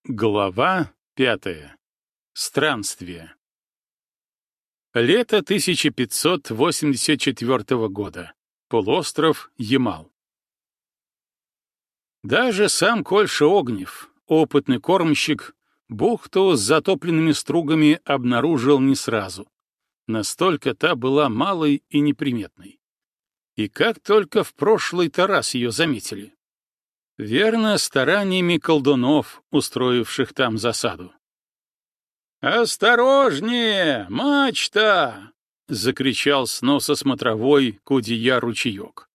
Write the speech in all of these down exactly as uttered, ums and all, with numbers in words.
Глава пятая. Странствие. Лето тысяча пятьсот восемьдесят четвёртого года. Полуостров Ямал. Даже сам Кольша Огнев, опытный кормщик, бухту с затопленными стругами обнаружил не сразу. Настолько та была малой и неприметной. И как только в прошлый-то раз ее заметили. Верно, стараниями колдунов, устроивших там засаду. «Осторожнее, мачта!» — закричал с носа смотровой Кудия ручеек.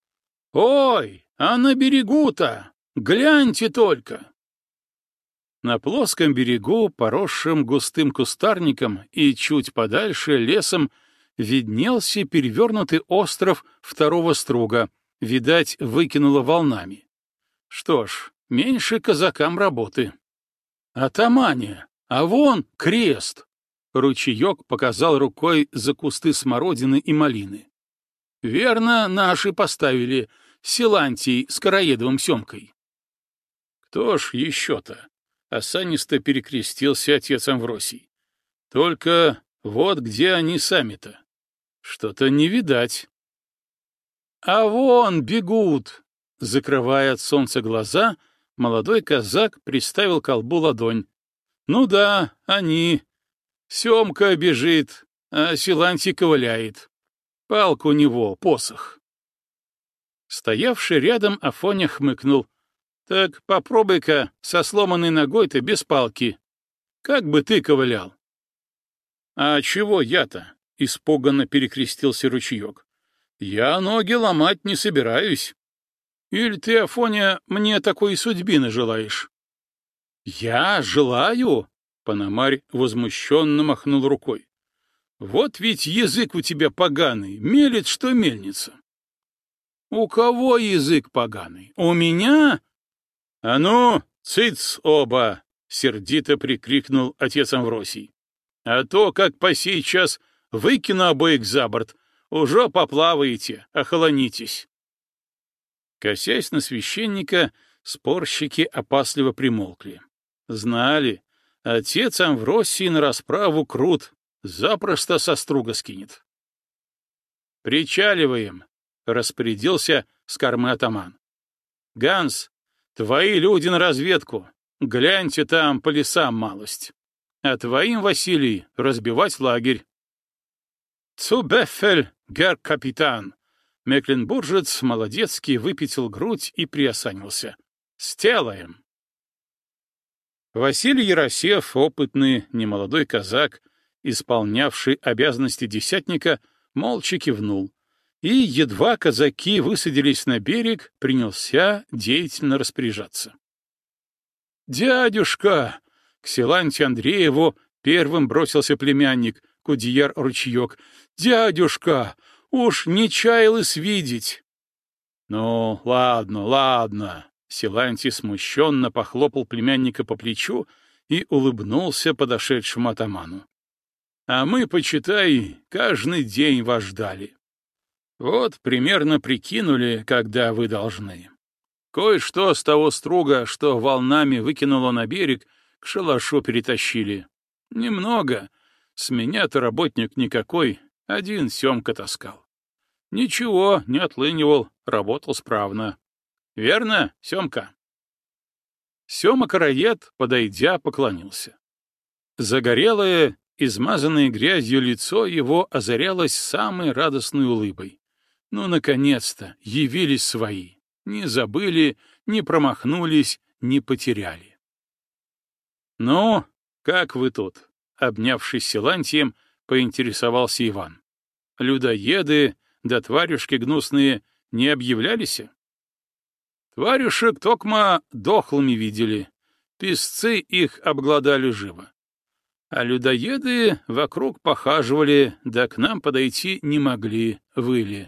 «Ой, а на берегу-то! Гляньте только!» На плоском берегу, поросшем густым кустарником и чуть подальше лесом, виднелся перевернутый остров второго струга, видать, выкинуло волнами. Что ж, меньше казакам работы. «Атамане, а вон крест!» Ручеек показал рукой за кусты смородины и малины. «Верно, наши поставили, Силантий с Короедовым Семкой». «Кто ж еще-то?» — осанисто перекрестился отец Амвросий. «Только вот где они сами-то? Что-то не видать». «А вон бегут!» Закрывая от солнца глаза, молодой казак приставил к колбу ладонь. «Ну да, они. Семка бежит, а Силантий ковыляет. Палка у него, посох». Стоявший рядом Афоня хмыкнул. «Так попробуй-ка со сломанной ногой-то без палки. Как бы ты ковылял?» «А чего я-то?» — испуганно перекрестился ручеек. «Я ноги ломать не собираюсь. Или ты, Афоня, мне такой судьбины желаешь?» «Я желаю?» — Пономарь возмущенно махнул рукой. «Вот ведь язык у тебя поганый, мелет, что мельница». «У кого язык поганый? У меня?» «А ну, цыц оба!» — сердито прикрикнул отец Амвросий. «А то, как по сей час выкину обоих за борт, уже поплаваете, охолонитесь». Косясь на священника, спорщики опасливо примолкли. Знали, отец Амвросий на расправу крут, запросто со струга скинет. «Причаливаем», — распорядился с кормы атаман. «Ганс, твои люди на разведку, гляньте там по лесам малость. А твоим, Василий, разбивать лагерь». «Цубефель, гер капитан!» Мекленбуржец молодецкий выпятил грудь и приосанился. «Сделаем!» Василий Яросев, опытный, немолодой казак, исполнявший обязанности десятника, молча кивнул, и, едва казаки высадились на берег, принялся деятельно распоряжаться. «Дядюшка!» — к Силантию Андрееву первым бросился племянник, Кудияр ручеек. «Дядюшка! Уж не чаялось видеть!» «Ну, ладно, ладно!» Силантий смущенно похлопал племянника по плечу и улыбнулся подошедшему атаману. «А мы, почитай, каждый день вас ждали. Вот примерно прикинули, когда вы должны. Кое-что с того струга, что волнами выкинуло на берег, к шалашу перетащили. Немного. С меня-то работник никакой, один Семка таскал. Ничего, не отлынивал, работал справно. Верно, Семка?» Сема Короед, подойдя, поклонился. Загорелое, измазанное грязью лицо его озарялось самой радостной улыбой. Ну, наконец-то, явились свои. Не забыли, не промахнулись, не потеряли. «Ну, как вы тут?» — обнявшись Силантием, поинтересовался Иван. «Людоеды да тварюшки гнусные не объявлялись?» «Тварюшек токма дохлыми видели, песцы их обглодали живо. А людоеды вокруг похаживали, да к нам подойти не могли, выли.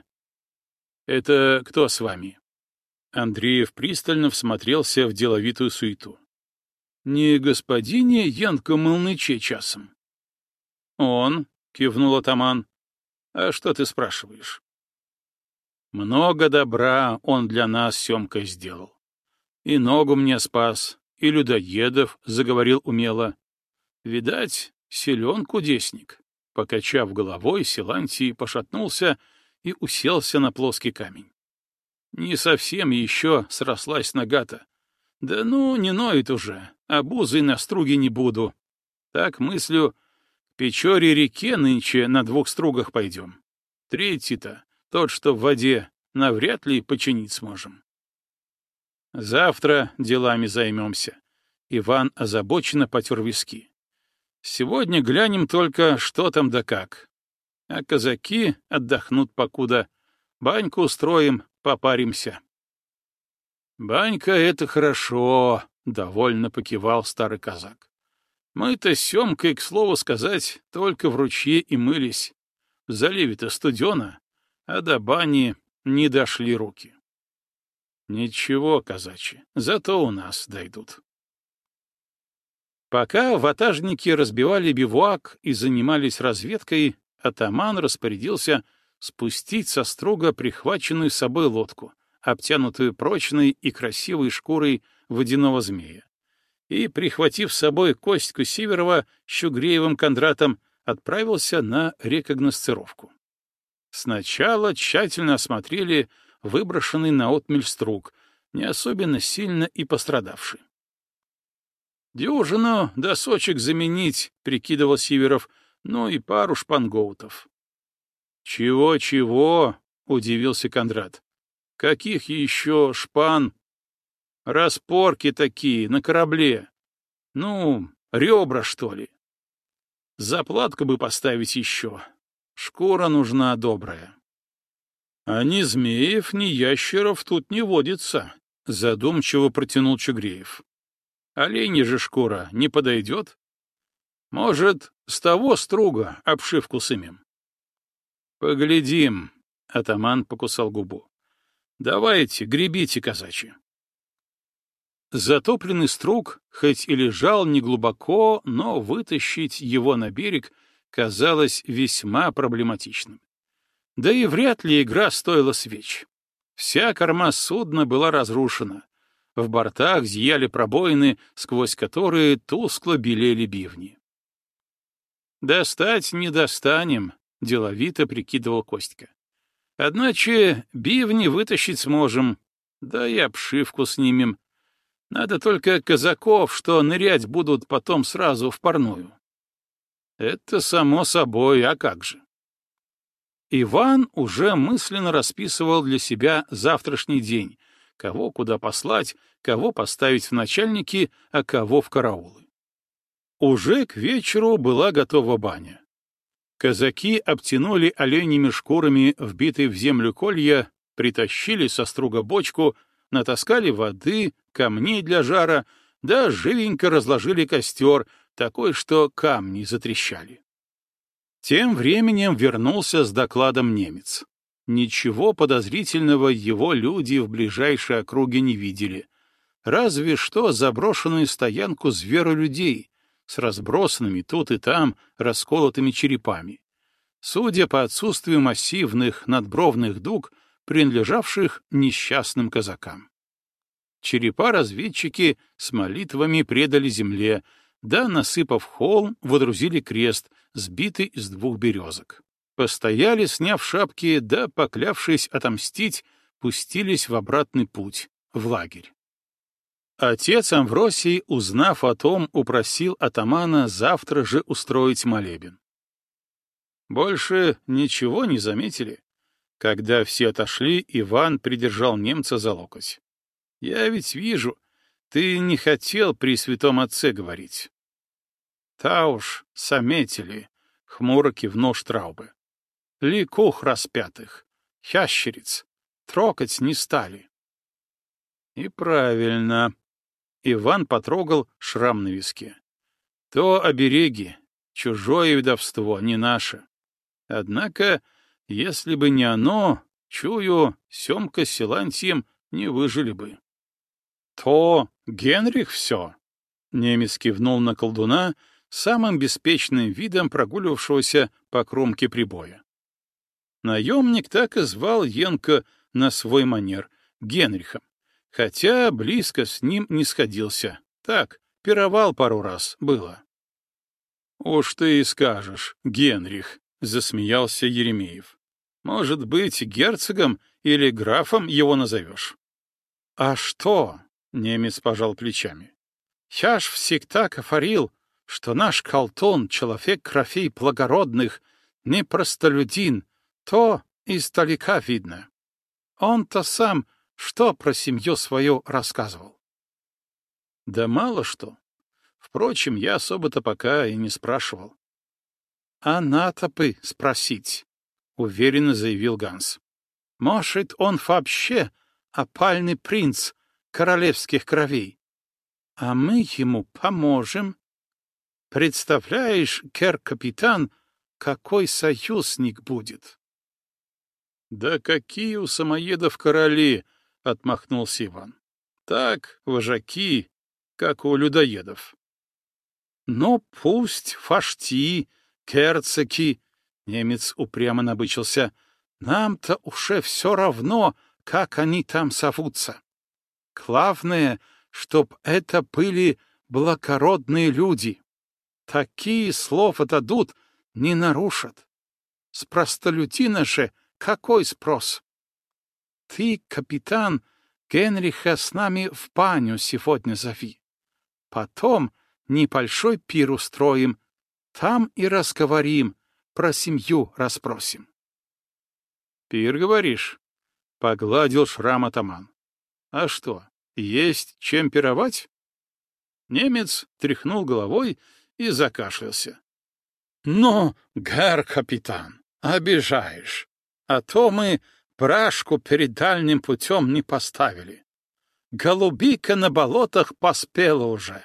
Это кто с вами?» Андреев пристально всмотрелся в деловитую суету. «Не господине Янко Молныче часом?» «Он», — кивнул атаман. «А что ты спрашиваешь?» «Много добра он для нас, Семка, сделал. И ногу мне спас, и людоедов заговорил умело. Видать, силен кудесник. Покачав головой, Силантий пошатнулся и уселся на плоский камень. Не совсем еще срослась нога-то. Да ну, не ноет уже, обузой на струге не буду. Так мыслю, к Печоре-реке нынче на двух стругах пойдем. Третий-то, тот, что в воде, навряд ли починить сможем. Завтра делами займемся. Иван озабоченно потер виски. Сегодня глянем только, что там да как. А казаки отдохнут покуда. Баньку устроим, попаримся. Банька — это хорошо, — довольно покивал старый казак. Мы-то с Семкой, к слову сказать, только в ручье и мылись. В заливе-то студено, а до бани не дошли руки. Ничего, казачи, зато у нас дойдут. Пока ватажники разбивали бивуак и занимались разведкой, атаман распорядился спустить со струга прихваченную с собой лодку, обтянутую прочной и красивой шкурой водяного змея, и, прихватив с собой Костьку Сиверова с Щугреевым Кондратом, отправился на рекогносцировку. Сначала тщательно осмотрели выброшенный на отмель струг, не особенно сильно и пострадавший. «Дюжину досочек заменить», — прикидывал Сиверов, — «ну и пару шпангоутов». «Чего-чего?» — удивился Кондрат. «Каких еще шпан? Распорки такие, на корабле. Ну, ребра, что ли? Заплатку бы поставить еще. Шкура нужна добрая». «А ни змеев, ни ящеров тут не водится», — задумчиво протянул Чугреев. «Оленья же шкура не подойдет? Может, с того струга обшивку сымем?» «Поглядим», — атаман покусал губу. «Давайте, гребите, казачьи». Затопленный струг, хоть и лежал неглубоко, но вытащить его на берег казалось весьма проблематичным. Да и вряд ли игра стоила свеч. Вся корма судна была разрушена. В бортах зияли пробоины, сквозь которые тускло белели бивни. «Достать не достанем», — деловито прикидывал Костька. «Одначе бивни вытащить сможем, да и обшивку снимем. Надо только казаков, что нырять будут потом сразу в парную». «Это само собой, а как же?» Иван уже мысленно расписывал для себя завтрашний день, кого куда послать, кого поставить в начальники, а кого в караулы. Уже к вечеру была готова баня. Казаки обтянули оленьими шкурами вбитые в землю колья, притащили со струга бочку, натаскали воды, камней для жара, да живенько разложили костер, такой, что камни затрещали. Тем временем вернулся с докладом немец. Ничего подозрительного его люди в ближайшей округе не видели. Разве что заброшенную стоянку зверолюдей с разбросанными тут и там расколотыми черепами. Судя по отсутствию массивных надбровных дуг, принадлежавших несчастным казакам. Черепа разведчики с молитвами предали земле, да, насыпав холм, водрузили крест, сбитый из двух березок. Постояли, сняв шапки, да, поклявшись отомстить, пустились в обратный путь, в лагерь. Отец Амвросий, узнав о том, упросил атамана завтра же устроить молебен. Больше ничего не заметили. Когда все отошли, Иван придержал немца за локоть. «Я ведь вижу, ты не хотел при святом отце говорить». «Та уж, заметили», — хмуро кивнул Штраубе. «Ликух распятых, ящериц, трогать не стали». «И правильно». Иван потрогал шрам на виске. «То обереги, чужое ведовство, не наше. Однако, если бы не оно, чую, Семка с Силантием не выжили бы». «То Генрих все», — немец кивнул на колдуна, самым беспечным видом прогуливавшегося по кромке прибоя. Наемник так и звал Янка на свой манер — Генрихом, хотя близко с ним не сходился, Так, пировал пару раз, было. «Уж ты и скажешь, Генрих», — засмеялся Еремеев. «Может быть, герцогом или графом его назовешь?» «А что?» — немец пожал плечами. «Я ж всегда говорил, что наш колтун — человек кровей благородных, не простолюдин, то издалека видно. Он-то сам что про семью свою рассказывал?» «Да мало что. Впрочем, я особо-то пока и не спрашивал». «А надо бы спросить», — уверенно заявил Ганс. «Может, он вообще опальный принц королевских кровей? А мы ему поможем. Представляешь, кер-капитан, какой союзник будет?» «Да какие у самоедов короли!» — отмахнулся Иван. «Так, вожаки, как у людоедов». «Но пусть фашти, герцоги», — немец упрямо набычился, — «нам-то уже все равно, как они там зовутся. Главное, чтоб это были благородные люди. Такие слова дадут, не нарушат. С простолюдина же какой спрос? Ты, капитан, Генриха с нами в баню сегодня зови. Потом небольшой пир устроим, там и разговорим, про семью расспросим». «Пир, говоришь?» — погладил шрам атаман. «А что, есть чем пировать?» Немец тряхнул головой и закашлялся. «Ну, гэр капитан, обижаешь, а то мы брашку перед дальним путем не поставили. Голубика на болотах поспела уже».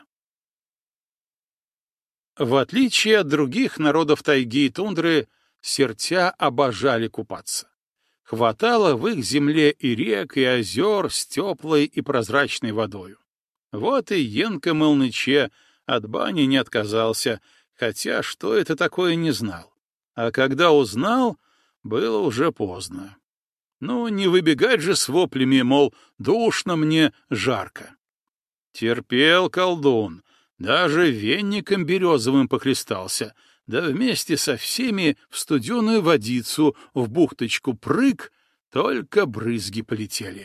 В отличие от других народов тайги и тундры, сертя обожали купаться. Хватало в их земле и рек, и озер с теплой и прозрачной водою. Вот и Енко Молныче от бани не отказался, хотя что это такое не знал. А когда узнал, было уже поздно. Ну, не выбегать же с воплями, мол, душно мне, жарко. Терпел колдун, даже венником березовым похлестался, да вместе со всеми в студеную водицу в бухточку прыг, только брызги полетели.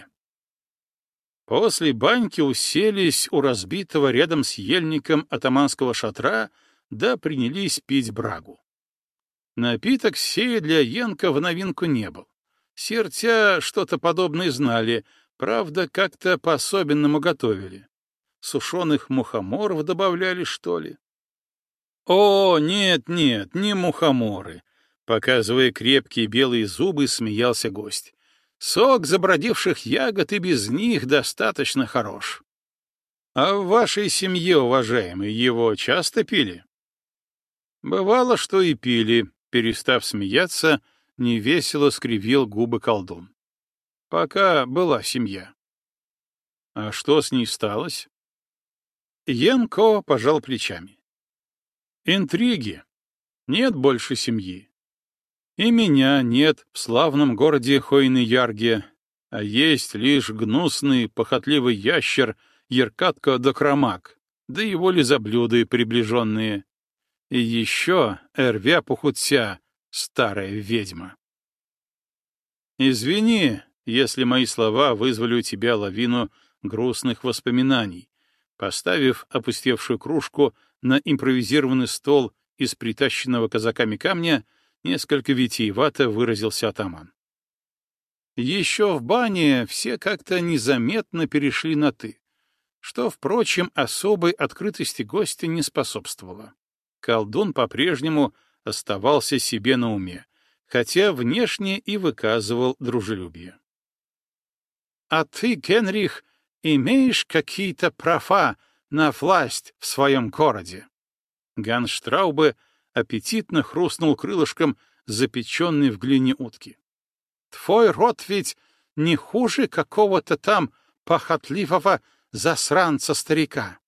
После баньки уселись у разбитого рядом с ельником атаманского шатра, да принялись пить брагу. Напиток сей для Енка в новинку не был. Сертя что-то подобное знали, правда, как-то по-особенному готовили. Сушеных мухоморов добавляли, что ли? «О, нет-нет, не мухоморы!» — показывая крепкие белые зубы, смеялся гость. «Сок забродивших ягод и без них достаточно хорош. А в вашей семье, уважаемые, его часто пили?» «Бывало, что и пили», — перестав смеяться, невесело скривил губы колдун. «Пока была семья». «А что с ней сталось?» Янко пожал плечами. «Интриги. Нет больше семьи. И меня нет в славном городе Хойны-Ярге, а есть лишь гнусный, похотливый ящер Еркатко Докромак, да его лизоблюды приближенные. И еще Эрвя Пухутся, старая ведьма». «Извини, если мои слова вызвали у тебя лавину грустных воспоминаний», поставив опустевшую кружку на импровизированный стол из притащенного казаками камня, несколько витиевато выразился атаман. Еще в бане все как-то незаметно перешли на «ты», что, впрочем, особой открытости гостя не способствовало. Колдун по-прежнему оставался себе на уме, хотя внешне и выказывал дружелюбие. «А ты, Генрих, имеешь какие-то права на власть в своем городе?» Ганс Штраубе аппетитно хрустнул крылышком запеченной в глине утки. «Твой род ведь не хуже какого-то там похотливого засранца-старика».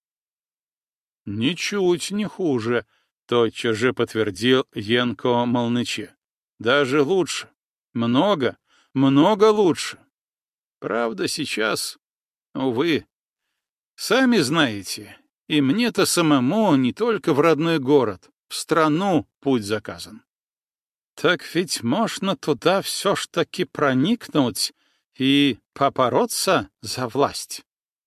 «Ничуть не хуже», — тотчас же подтвердил Енко Молныче. «Даже лучше. Много, много лучше. Правда, сейчас, увы, сами знаете, И мне-то самому не только в родной город, в страну путь заказан. Так ведь можно туда все ж таки проникнуть и попороться за власть.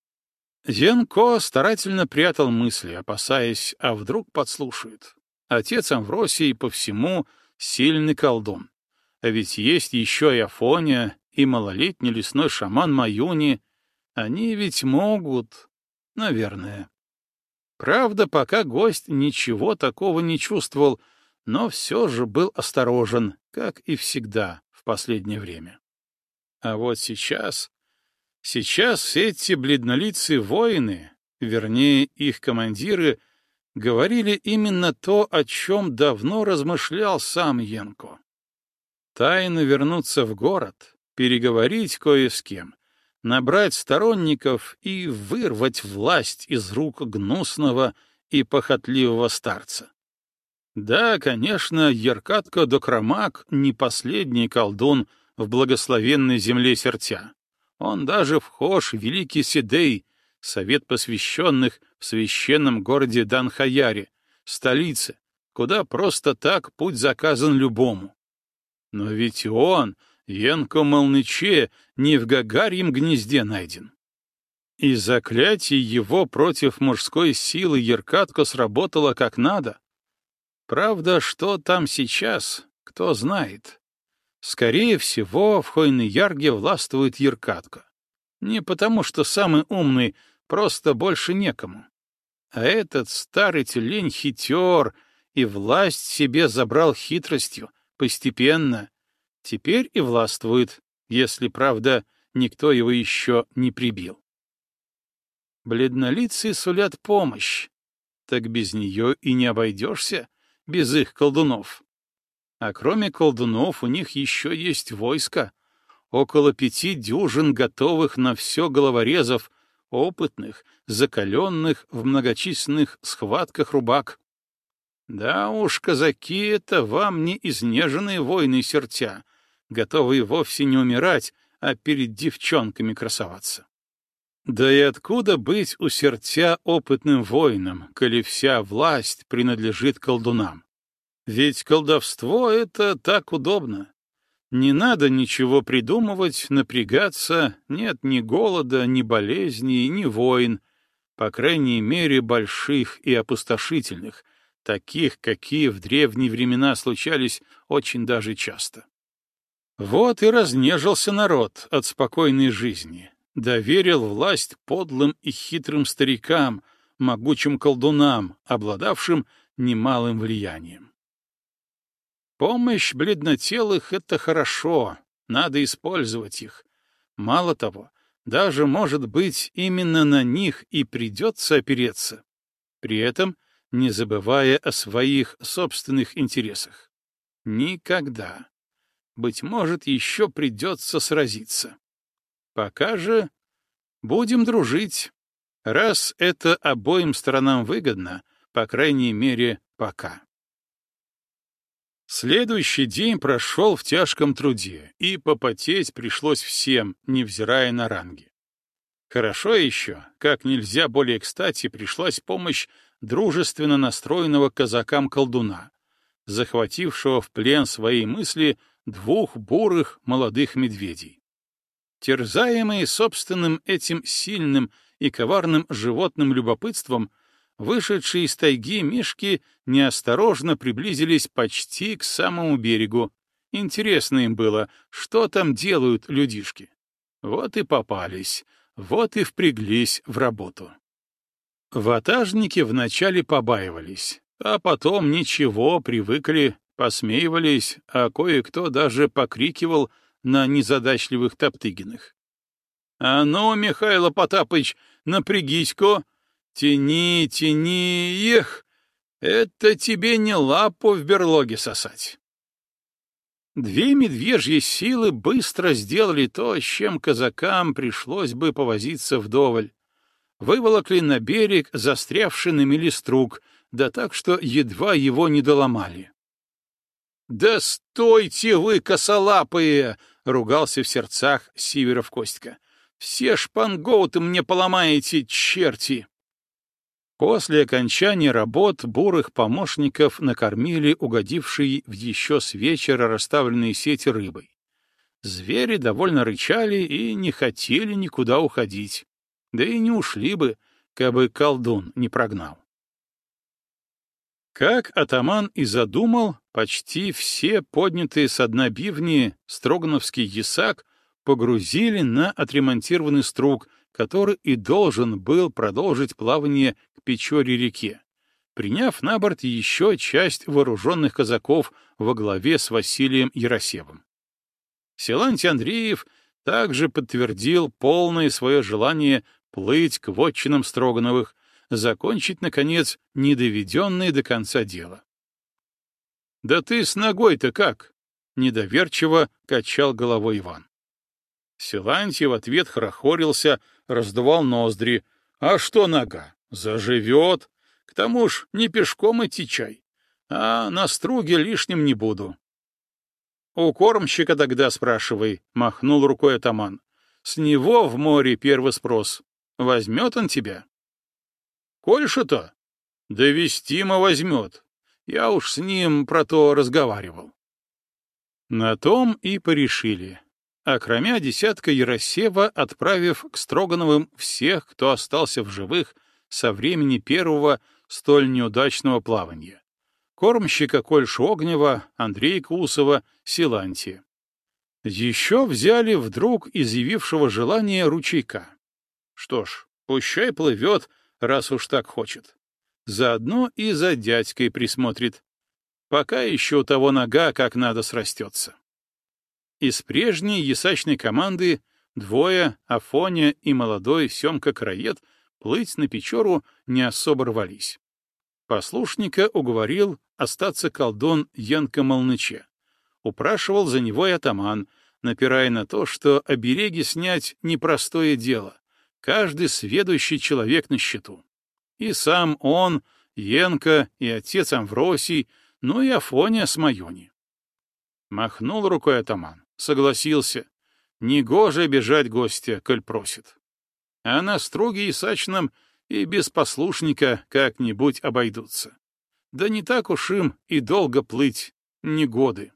Янко старательно прятал мысли, опасаясь, а вдруг подслушают. Отец Амвросий по всему сильный колдун. А ведь есть еще и Афоня, и малолетний лесной шаман Маюни. Они ведь могут, наверное. Правда, пока гость ничего такого не чувствовал, но все же был осторожен, как и всегда в последнее время. А вот сейчас... Сейчас эти бледнолицые воины, вернее, их командиры, говорили именно то, о чем давно размышлял сам Янко. Тайно вернуться в город, переговорить кое с кем, набрать сторонников и вырвать власть из рук гнусного и похотливого старца. Да, конечно, Еркатко Докромак не последний колдун в благословенной земле Сертя. Он даже вхож в Великий Сидей, совет посвященных в священном городе Данхаяре, столице, куда просто так путь заказан любому. Но ведь он, Янко Молныче, не в Гагарьем гнезде найден. И заклятие его против мужской силы Еркатко сработало как надо. Правда, что там сейчас, кто знает. Скорее всего, в Хойны-Ярге властвует Еркатко. Не потому, что самый умный, просто больше некому. А этот старый тюлень хитер и власть себе забрал хитростью, постепенно. Теперь и властвует, если, правда, никто его еще не прибил. Бледнолицые сулят помощь. Так без нее и не обойдешься, без их колдунов. А кроме колдунов у них еще есть войско, около пяти дюжин готовых на все головорезов, опытных, закаленных в многочисленных схватках рубак. Да уж, казаки — это вам не изнеженные воины Сертя, готовые вовсе не умирать, а перед девчонками красоваться. Да и откуда быть у Сертя опытным воином, коли вся власть принадлежит колдунам? Ведь колдовство — это так удобно. Не надо ничего придумывать, напрягаться, нет ни голода, ни болезней, ни войн, по крайней мере, больших и опустошительных, таких, какие в древние времена случались очень даже часто. Вот и разнежился народ от спокойной жизни, доверил власть подлым и хитрым старикам, могучим колдунам, обладавшим немалым влиянием. Помощь бледнотелых — это хорошо, надо использовать их. Мало того, даже, может быть, именно на них и придется опереться, при этом не забывая о своих собственных интересах. Никогда. Быть может, еще придется сразиться. Пока же будем дружить, раз это обоим сторонам выгодно, по крайней мере, пока. Следующий день прошел в тяжком труде, и попотеть пришлось всем, невзирая на ранги. Хорошо еще, как нельзя более кстати, пришлась помощь дружественно настроенного казакам-колдуна, захватившего в плен свои мысли двух бурых молодых медведей. Терзаемые собственным этим сильным и коварным животным любопытством, вышедшие из тайги мишки неосторожно приблизились почти к самому берегу. Интересно им было, что там делают людишки. Вот и попались, вот и впряглись в работу. Ватажники вначале побаивались, а потом ничего, привыкли, посмеивались, а кое-кто даже покрикивал на незадачливых Топтыгиных. — А ну, Михайло Потапыч, напрягись-ка! Тяни, тяни, эх, это тебе не лапу в берлоге сосать. Две медвежьи силы быстро сделали то, с чем казакам пришлось бы повозиться вдоволь. Выволокли на берег застрявший на мели струк, да так, что едва его не доломали. «Да стойте вы, косолапые!» — ругался в сердцах Сиверов Костька. «Все шпангоуты мне поломаете, черти!» После окончания работ бурых помощников накормили угодившей в еще с вечера расставленные сети рыбой. Звери довольно рычали и не хотели никуда уходить, да и не ушли бы, кабы колдун не прогнал. Как атаман и задумал, почти все поднятые со дна бивни строгановский ясак погрузили на отремонтированный струг, который и должен был продолжить плавание к Печоре-реке, приняв на борт еще часть вооруженных казаков во главе с Василием Яросевым. Силантий Андреев также подтвердил полное свое желание плыть к вотчинам Строгановых, закончить, наконец, недоведенное до конца дело. «Да ты с ногой-то как?» — недоверчиво качал головой Иван. Силантий в ответ хорохорился, раздувал ноздри. «А что нога? Заживет. К тому ж не пешком идти чай. А на струге лишним не буду». «У кормщика тогда спрашивай», — махнул рукой атаман. «С него в море первый спрос. Возьмет он тебя?» «Кольша-то? Да вестимо возьмет. Я уж с ним про то разговаривал». На том и порешили. Окромя десятка Яросева, отправив к Строгановым всех, кто остался в живых со времени первого столь неудачного плавания. Кормщика Кольшу Огнева, Андрея Усова, Силантия. Еще взяли вдруг изъявившего желание ручейка. Что ж, пущай плывет, раз уж так хочет. Заодно и за дядькой присмотрит. Пока еще у того нога как надо срастется. Из прежней ясачной команды двое, Афоня и молодой Семка-караед, плыть на Печору не особо рвались. Послушника уговорил остаться колдун Янка Молныче. Упрашивал за него и атаман, напирая на то, что обереги снять — непростое дело, каждый сведущий человек на счету. И сам он, Янка и отец Амвросий, ну и Афоня с Майони. Махнул рукой атаман. Согласился. Негоже обижать гостя, коль просит. А на струге ясачном и без послушника как-нибудь обойдутся. Да не так уж им и долго плыть, не годы.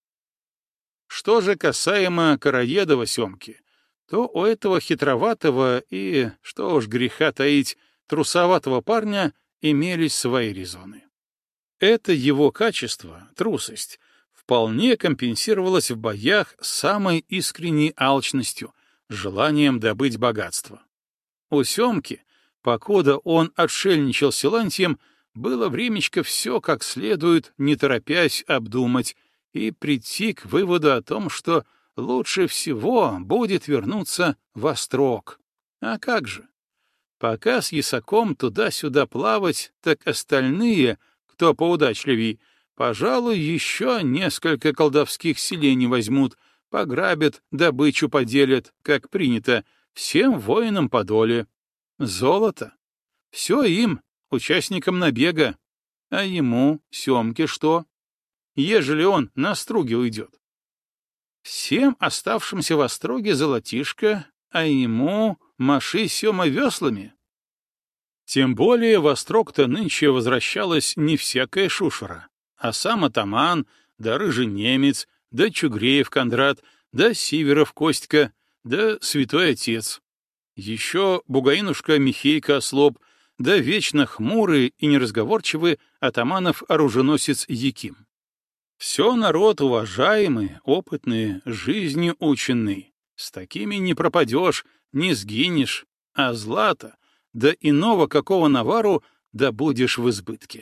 Что же касаемо Караедова Семки, то у этого хитроватого и, что уж греха таить, трусоватого парня имелись свои резоны. Это его качество, трусость, вполне компенсировалось в боях самой искренней алчностью, желанием добыть богатство. У Семки, покуда он отшельничал с Силантием, было времечко все как следует, не торопясь, обдумать и прийти к выводу о том, что лучше всего будет вернуться в Острог. А как же? Пока с ясаком туда-сюда плавать, так остальные, кто поудачливей, пожалуй, еще несколько колдовских селений возьмут, пограбят, добычу поделят, как принято, всем воинам по доле. Золото. Все им, участникам набега. А ему, Семке, что? Ежели он на струге уйдет. Всем оставшимся в Остроге золотишко, а ему маши Сема веслами. Тем более в Острог-то нынче возвращалась не всякая шушера, а сам атаман, да рыжий немец, да Чугреев Кондрат, да Сиверов Костька, да святой отец. Еще бугаинушка Михейка Ослоп, да вечно хмурый и неразговорчивый атаманов-оруженосец Яким. Все народ уважаемый, опытный, жизнью ученый. С такими не пропадешь, не сгинешь, а злато, да иного какого навару добудешь в избытке.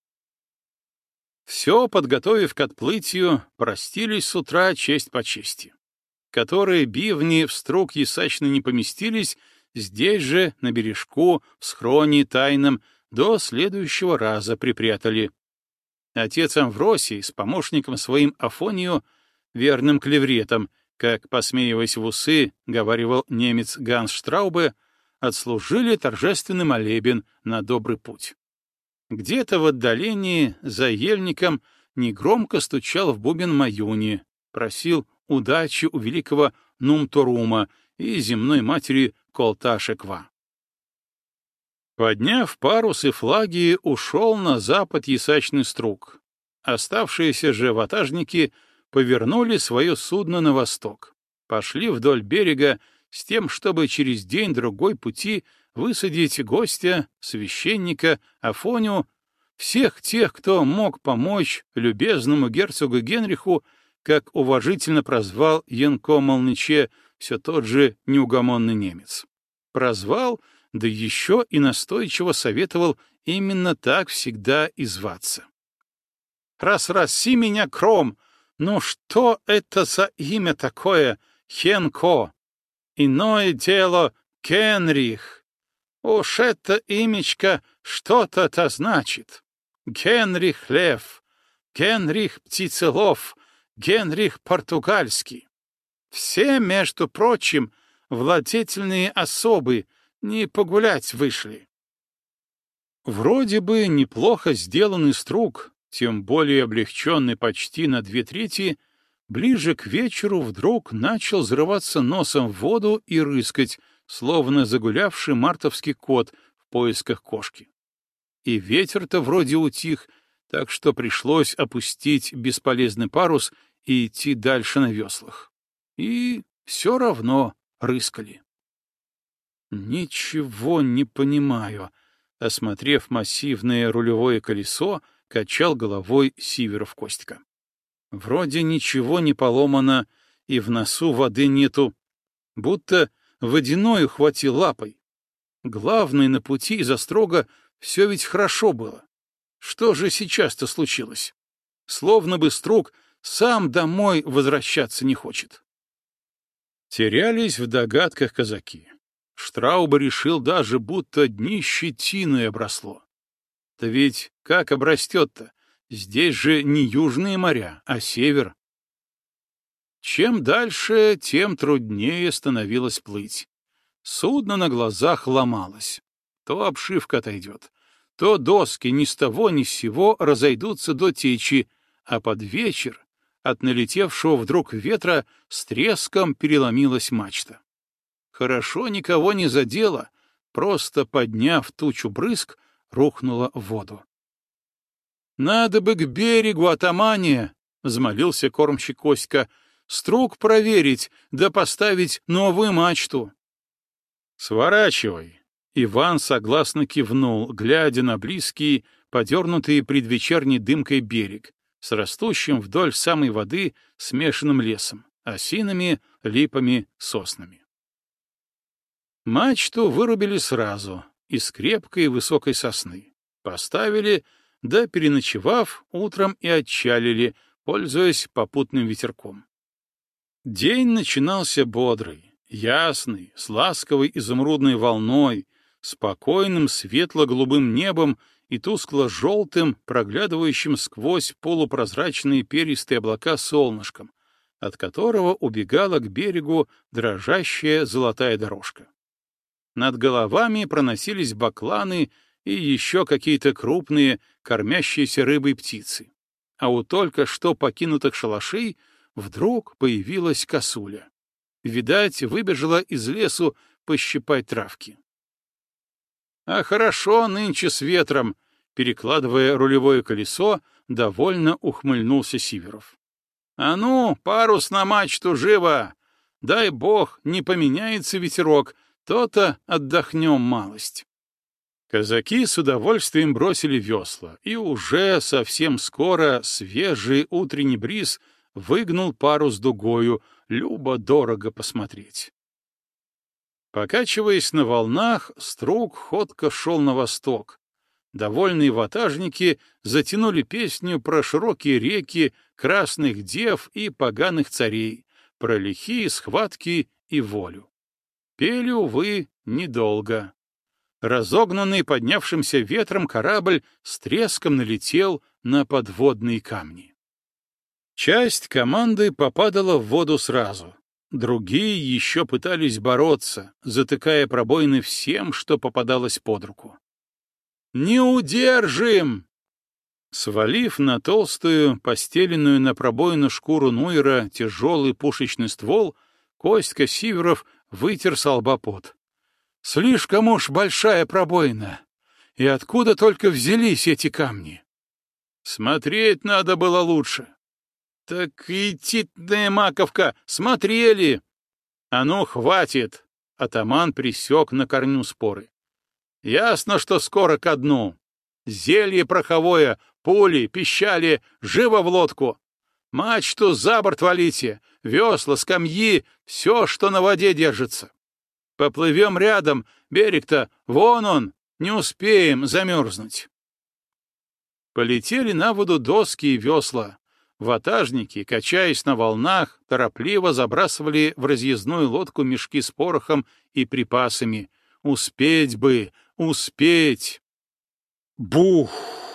Все, подготовив к отплытию, простились с утра честь по чести. Которые бивни в струг ясачно не поместились, здесь же, на бережку, в схроне тайном, до следующего раза припрятали. Отец Амвросий с помощником своим Афонию, верным клевретом, как, посмеиваясь в усы, говаривал немец Ганс Штраубе, отслужили торжественный молебен на добрый путь. Где-то в отдалении, за ельником, негромко стучал в бубен Маюни, просил удачи у великого Нумторума и земной матери Колта-Шеква. Подняв парус и флаги, ушел на запад ясачный струк. Оставшиеся же ватажники повернули свое судно на восток, пошли вдоль берега с тем, чтобы через день-другой пути высадить гостя, священника, Афоню, всех тех, кто мог помочь любезному герцогу Генриху, как уважительно прозвал Янко Молныче все тот же неугомонный немец. Прозвал, да еще и настойчиво советовал именно так всегда и зваться. «Раз-раси меня, Кром! Ну что это за имя такое, Хенко? Иное дело Генрих. Уж это имечко что-то-то значит. Генрих Лев, Генрих Птицелов, Генрих Португальский. Все, между прочим, владетельные особы, не погулять вышли». Вроде бы неплохо сделанный струк, тем более облегченный почти на две трети, ближе к вечеру вдруг начал взрываться носом в воду и рыскать, словно загулявший мартовский кот в поисках кошки. И ветер-то вроде утих, так что пришлось опустить бесполезный парус и идти дальше на веслах. И все равно рыскали. «Ничего не понимаю», — осмотрев массивное рулевое колесо, качал головой Сиверов Костька. «Вроде ничего не поломано, и в носу воды нету, будто водяной ухватил лапой. Главное, на пути из Острога все ведь хорошо было. Что же сейчас-то случилось? Словно бы Струк сам домой возвращаться не хочет». Терялись в догадках казаки. Штрауба решил даже, будто днище тиной обросло. Да ведь как обрастет-то? Здесь же не южные моря, а север. Чем дальше, тем труднее становилось плыть. Судно на глазах ломалось. То обшивка отойдет, то доски ни с того ни с сего разойдутся до течи, а под вечер от налетевшего вдруг ветра с треском переломилась мачта. Хорошо никого не задело, просто подняв тучу брызг, рухнула в воду. «Надо бы к берегу, атамане!» — взмолился кормщик Коська. «Струк проверить, да поставить новую мачту». «Сворачивай!» — Иван согласно кивнул, глядя на близкий, подернутый предвечерней дымкой берег, с растущим вдоль самой воды смешанным лесом, осинами, липами, соснами. Мачту вырубили сразу, из крепкой высокой сосны. Поставили, да, переночевав, утром и отчалили, пользуясь попутным ветерком. День начинался бодрый, ясный, с ласковой изумрудной волной, спокойным светло-голубым небом и тускло-желтым, проглядывающим сквозь полупрозрачные перистые облака солнышком, от которого убегала к берегу дрожащая золотая дорожка. Над головами проносились бакланы и еще какие-то крупные, кормящиеся рыбой птицы. А у только что покинутых шалашей вдруг появилась косуля. Видать, выбежала из лесу пощипать травки. «А хорошо нынче с ветром», — перекладывая рулевое колесо, довольно ухмыльнулся Сиверов. «А ну, парус на мачту, живо! Дай бог, не поменяется ветерок, то-то отдохнем малость». Казаки с удовольствием бросили весла, и уже совсем скоро свежий утренний бриз выгнул парус дугою, любо-дорого посмотреть. Покачиваясь на волнах, Струк ходко шел на восток. Довольные ватажники затянули песню про широкие реки, красных дев и поганых царей, про лихие схватки и волю. Пели, увы, недолго. Разогнанный поднявшимся ветром корабль с треском налетел на подводные камни. Часть команды попадала в воду сразу. Другие еще пытались бороться, затыкая пробоины всем, что попадалось под руку. «Не удержим!» Свалив на толстую, постеленную на пробоину шкуру Нуера тяжелый пушечный ствол, Костька Сиверов вытер со лба пот. «Слишком уж большая пробоина! И откуда только взялись эти камни? Смотреть надо было лучше. Так и титная маковка, смотрели. А ну, хватит. Атаман присек на корню споры. Ясно, что скоро ко дну. Зелье пороховое, пули, пищали, живо в лодку. Мачту за борт валите, весла, скамьи, все, что на воде держится. Поплывем рядом, берег-то, вон он, не успеем замерзнуть. Полетели на воду доски и весла. Ватажники, качаясь на волнах, торопливо забрасывали в разъездную лодку мешки с порохом и припасами. Успеть бы, успеть! Бух!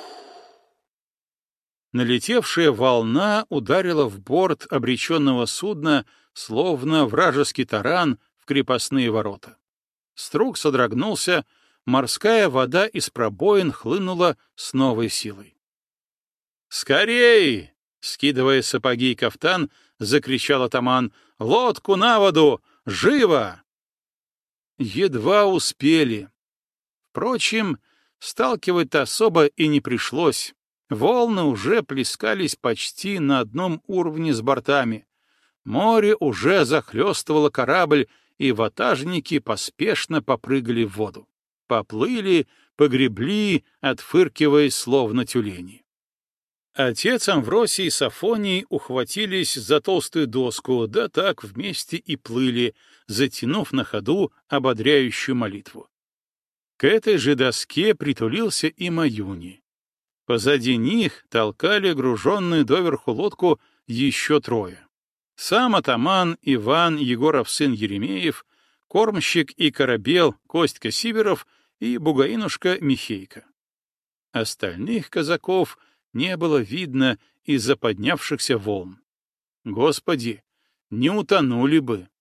Налетевшая волна ударила в борт обреченного судна, словно вражеский таран в крепостные ворота. Струк содрогнулся, морская вода из пробоин хлынула с новой силой. «Скорей!» — скидывая сапоги и кафтан, закричал атаман. «Лодку на воду! Живо!» Едва успели. Впрочем, сталкивать-то особо и не пришлось. Волны уже плескались почти на одном уровне с бортами. Море уже захлестывало корабль, и ватажники поспешно попрыгали в воду. Поплыли, погребли, отфыркиваясь, словно тюлени. Отец Амвросий и Сафоний ухватились за толстую доску, да так вместе и плыли, затянув на ходу ободряющую молитву. К этой же доске притулился и Маюни. Позади них толкали груженную доверху лодку еще трое. Сам атаман Иван Егоров сын Еремеев, кормщик и корабел Костька Сиверов и бугаинушка Михейка. Остальных казаков не было видно из-за поднявшихся волн. Господи, не утонули бы!